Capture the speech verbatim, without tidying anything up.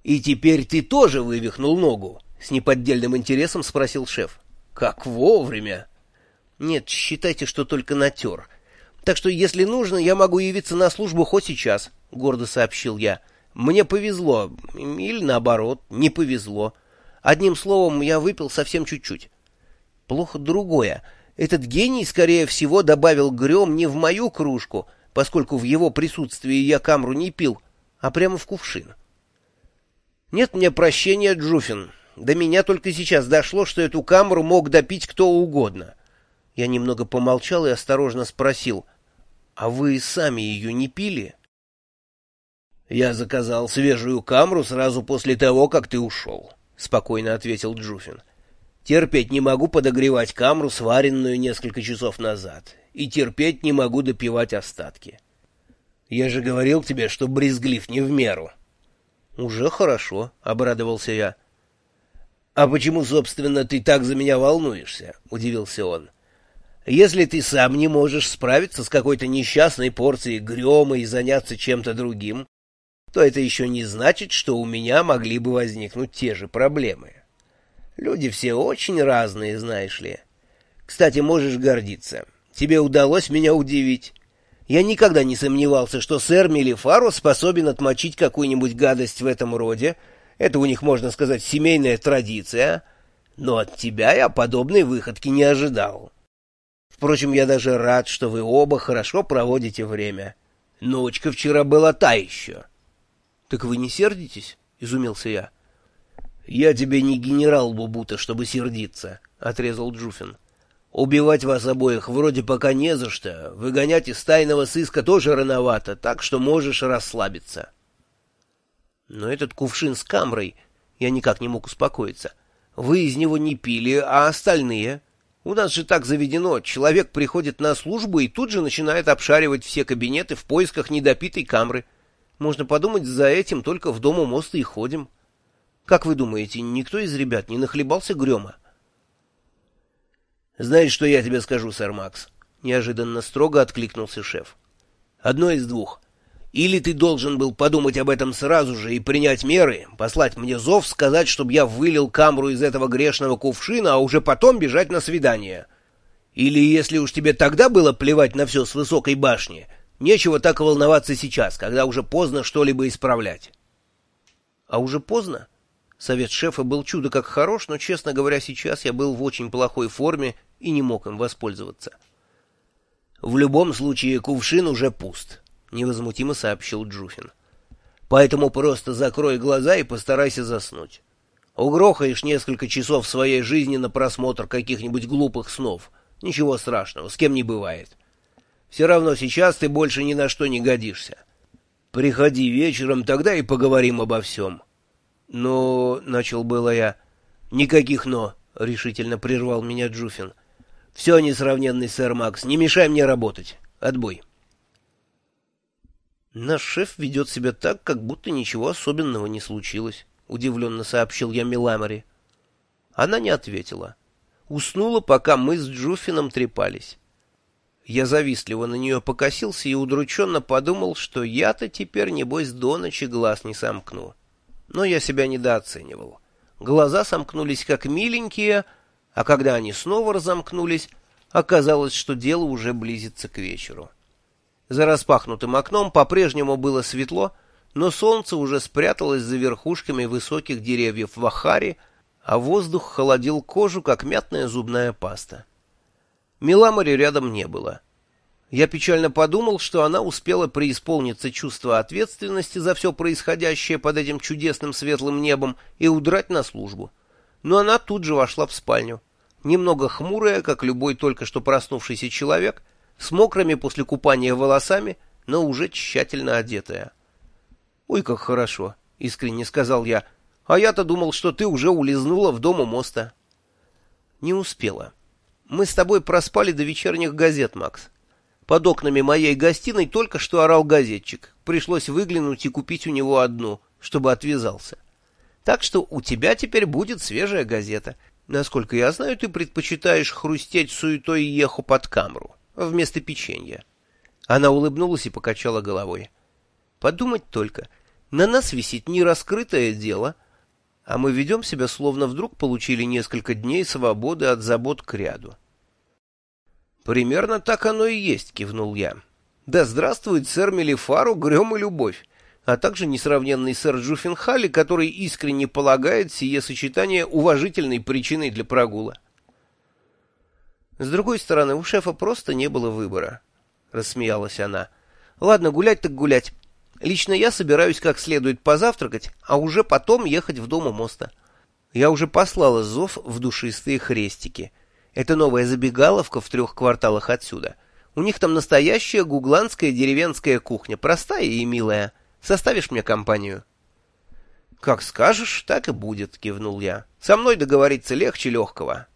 «И теперь ты тоже вывихнул ногу?» — с неподдельным интересом спросил шеф. «Как вовремя!» «Нет, считайте, что только натер. Так что, если нужно, я могу явиться на службу хоть сейчас», — гордо сообщил я. «Мне повезло. Или, наоборот, не повезло. Одним словом, я выпил совсем чуть-чуть. Плохо другое. Этот гений, скорее всего, добавил грем не в мою кружку, поскольку в его присутствии я камру не пил, а прямо в кувшин. Нет мне прощения, Джуфин. До меня только сейчас дошло, что эту камру мог допить кто угодно». Я немного помолчал и осторожно спросил: «А вы сами ее не пили?» «Я заказал свежую камру сразу после того, как ты ушел», — спокойно ответил Джуфин. «Терпеть не могу подогревать камру, сваренную несколько часов назад, и терпеть не могу допивать остатки. Я же говорил тебе, что брезглив не в меру». «Уже хорошо», — обрадовался я. «А почему, собственно, ты так за меня волнуешься?» — удивился он. «Если ты сам не можешь справиться с какой-то несчастной порцией грема и заняться чем-то другим, то это еще не значит, что у меня могли бы возникнуть те же проблемы. Люди все очень разные, знаешь ли. Кстати, можешь гордиться. Тебе удалось меня удивить. Я никогда не сомневался, что сэр Мелифаро способен отмочить какую-нибудь гадость в этом роде. Это у них, можно сказать, семейная традиция. Но от тебя я подобной выходки не ожидал. Впрочем, я даже рад, что вы оба хорошо проводите время. Ночка вчера была та еще». «Так вы не сердитесь?» — изумился я. «Я тебе не генерал Бубута, чтобы сердиться», — отрезал Джуфин. «Убивать вас обоих вроде пока не за что, выгонять из тайного сыска тоже рановато, так что можешь расслабиться». «Но этот кувшин с камрой...» Я никак не мог успокоиться. «Вы из него не пили, а остальные...» У нас же так заведено, человек приходит на службу и тут же начинает обшаривать все кабинеты в поисках недопитой камры. Можно подумать, за этим только в дом у моста и ходим. Как вы думаете, никто из ребят не нахлебался грема?» «Знаешь, что я тебе скажу, сэр Макс?» — неожиданно строго откликнулся шеф. «Одно из двух. Или ты должен был подумать об этом сразу же и принять меры, послать мне зов, сказать, чтобы я вылил камру из этого грешного кувшина, а уже потом бежать на свидание. Или, если уж тебе тогда было плевать на все с высокой башни, нечего так волноваться сейчас, когда уже поздно что-либо исправлять». «А уже поздно?» Совет шефа был чудо как хорош, но, честно говоря, сейчас я был в очень плохой форме и не мог им воспользоваться. «В любом случае кувшин уже пуст», — невозмутимо сообщил Джуфин. «Поэтому просто закрой глаза и постарайся заснуть. Угрохаешь несколько часов своей жизни на просмотр каких-нибудь глупых снов. Ничего страшного, с кем не бывает. Все равно сейчас ты больше ни на что не годишься. Приходи вечером, тогда и поговорим обо всем». «Но...» — начал было я. «Никаких «но», — решительно прервал меня Джуфин. «Все, несравненный сэр Макс, не мешай мне работать. Отбой». «Наш шеф ведет себя так, как будто ничего особенного не случилось», — удивленно сообщил я Миламари. Она не ответила. Уснула, пока мы с Джуфином трепались. Я завистливо на нее покосился и удрученно подумал, что я-то теперь, небось, до ночи глаз не сомкну. Но я себя недооценивал. Глаза сомкнулись как миленькие, а когда они снова разомкнулись, оказалось, что дело уже близится к вечеру. За распахнутым окном по-прежнему было светло, но солнце уже спряталось за верхушками высоких деревьев в Ахаре, а воздух холодил кожу, как мятная зубная паста. Миламари рядом не было. Я печально подумал, что она успела преисполниться чувства ответственности за все происходящее под этим чудесным светлым небом и удрать на службу. Но она тут же вошла в спальню, немного хмурая, как любой только что проснувшийся человек, с мокрыми после купания волосами, но уже тщательно одетая. «Ой, как хорошо», — искренне сказал я, — «а я-то думал, что ты уже улизнула в дом у моста». «Не успела. Мы с тобой проспали до вечерних газет, Макс. Под окнами моей гостиной только что орал газетчик. Пришлось выглянуть и купить у него одну, чтобы отвязался. Так что у тебя теперь будет свежая газета. Насколько я знаю, ты предпочитаешь хрустеть суетой еху под камру вместо печенья». Она улыбнулась и покачала головой. «Подумать только. На нас висит нераскрытое дело, а мы ведем себя, словно вдруг получили несколько дней свободы от забот кряду. «Примерно так оно и есть», — кивнул я. «Да здравствует сэр Мелифару, грём и любовь, а также несравненный сэр Джуффенхалли, который искренне полагает сие сочетание уважительной причиной для прогула». «С другой стороны, у шефа просто не было выбора», — рассмеялась она. «Ладно, гулять так гулять. Лично я собираюсь как следует позавтракать, а уже потом ехать в дом у моста. Я уже послала зов в душистые хрестики. Это новая забегаловка в трех кварталах отсюда. У них там настоящая гугландская деревенская кухня, простая и милая. Составишь мне компанию?» «Как скажешь, так и будет», — кивнул я. «Со мной договориться легче легкого».